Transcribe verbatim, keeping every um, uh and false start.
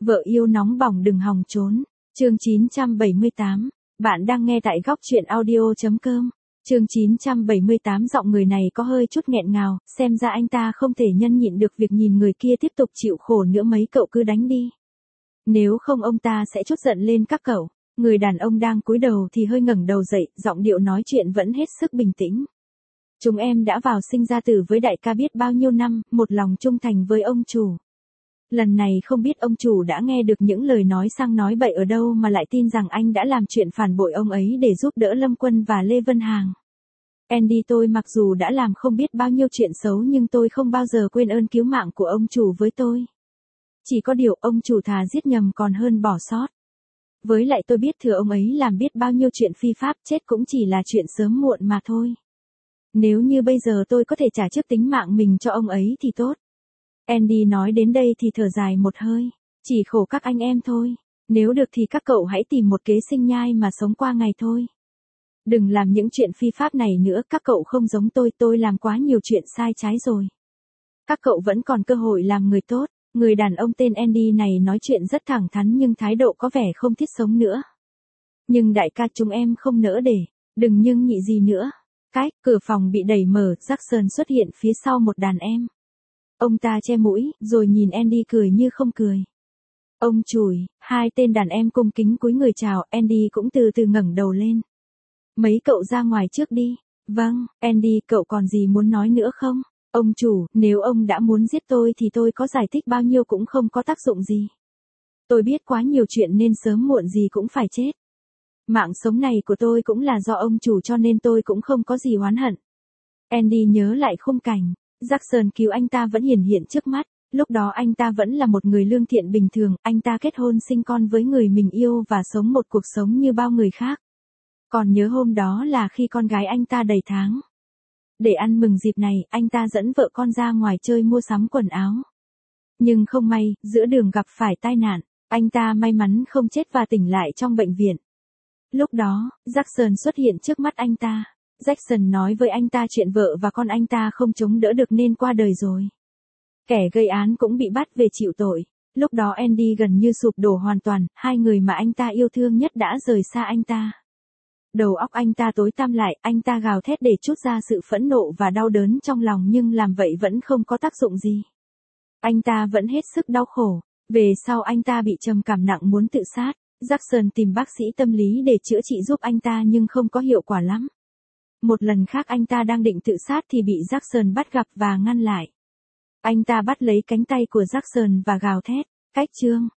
Vợ yêu nóng bỏng đừng hòng trốn. Chương chín trăm bảy mươi tám. Bạn đang nghe tại góc truyện audio.com. Chương chín trăm bảy mươi tám. Giọng người này có hơi chút nghẹn ngào, xem ra anh ta không thể nhân nhịn được việc nhìn người kia tiếp tục chịu khổ nữa, mấy cậu cứ đánh đi. Nếu không ông ta sẽ trút giận lên các cậu. Người đàn ông đang cúi đầu thì hơi ngẩng đầu dậy, giọng điệu nói chuyện vẫn hết sức bình tĩnh. Chúng em đã vào sinh ra tử với đại ca biết bao nhiêu năm, một lòng trung thành với ông chủ. Lần này không biết ông chủ đã nghe được những lời nói sang nói bậy ở đâu mà lại tin rằng anh đã làm chuyện phản bội ông ấy để giúp đỡ Lâm Quân và Lê Vân Hàng. Andy, tôi mặc dù đã làm không biết bao nhiêu chuyện xấu nhưng tôi không bao giờ quên ơn cứu mạng của ông chủ với tôi. Chỉ có điều ông chủ thà giết nhầm còn hơn bỏ sót. Với lại tôi biết thừa ông ấy làm biết bao nhiêu chuyện phi pháp, chết cũng chỉ là chuyện sớm muộn mà thôi. Nếu như bây giờ tôi có thể trả trước tính mạng mình cho ông ấy thì tốt. Andy nói đến đây thì thở dài một hơi. Chỉ khổ các anh em thôi. Nếu được thì các cậu hãy tìm một kế sinh nhai mà sống qua ngày thôi. Đừng làm những chuyện phi pháp này nữa, các cậu không giống tôi, tôi làm quá nhiều chuyện sai trái rồi. Các cậu vẫn còn cơ hội làm người tốt. Người đàn ông tên Andy này nói chuyện rất thẳng thắn nhưng thái độ có vẻ không thiết sống nữa. Nhưng đại ca, chúng em không nỡ để, đừng nhưng nhị gì nữa. Cách, cửa phòng bị đẩy mở, Jackson xuất hiện phía sau một đàn em. Ông ta che mũi, rồi nhìn Andy cười như không cười. Ông chùi, hai tên đàn em cung kính cúi người chào, Andy cũng từ từ ngẩng đầu lên. Mấy cậu ra ngoài trước đi. Vâng, Andy, cậu còn gì muốn nói nữa không? Ông chủ, nếu ông đã muốn giết tôi thì tôi có giải thích bao nhiêu cũng không có tác dụng gì. Tôi biết quá nhiều chuyện nên sớm muộn gì cũng phải chết. Mạng sống này của tôi cũng là do ông chủ cho nên tôi cũng không có gì oán hận. Andy nhớ lại khung cảnh. Jackson cứu anh ta vẫn hiển hiện trước mắt, lúc đó anh ta vẫn là một người lương thiện bình thường, anh ta kết hôn sinh con với người mình yêu và sống một cuộc sống như bao người khác. Còn nhớ hôm đó là khi con gái anh ta đầy tháng. Để ăn mừng dịp này, anh ta dẫn vợ con ra ngoài chơi mua sắm quần áo. Nhưng không may, giữa đường gặp phải tai nạn, anh ta may mắn không chết và tỉnh lại trong bệnh viện. Lúc đó, Jackson xuất hiện trước mắt anh ta. Jackson nói với anh ta chuyện vợ và con anh ta không chống đỡ được nên qua đời rồi. Kẻ gây án cũng bị bắt về chịu tội. Lúc đó Andy gần như sụp đổ hoàn toàn, hai người mà anh ta yêu thương nhất đã rời xa anh ta. Đầu óc anh ta tối tăm lại, anh ta gào thét để trút ra sự phẫn nộ và đau đớn trong lòng nhưng làm vậy vẫn không có tác dụng gì. Anh ta vẫn hết sức đau khổ. Về sau anh ta bị trầm cảm nặng muốn tự sát. Jackson tìm bác sĩ tâm lý để chữa trị giúp anh ta nhưng không có hiệu quả lắm. Một lần khác anh ta đang định tự sát thì bị Jackson bắt gặp và ngăn lại. Anh ta bắt lấy cánh tay của Jackson và gào thét, cách chương,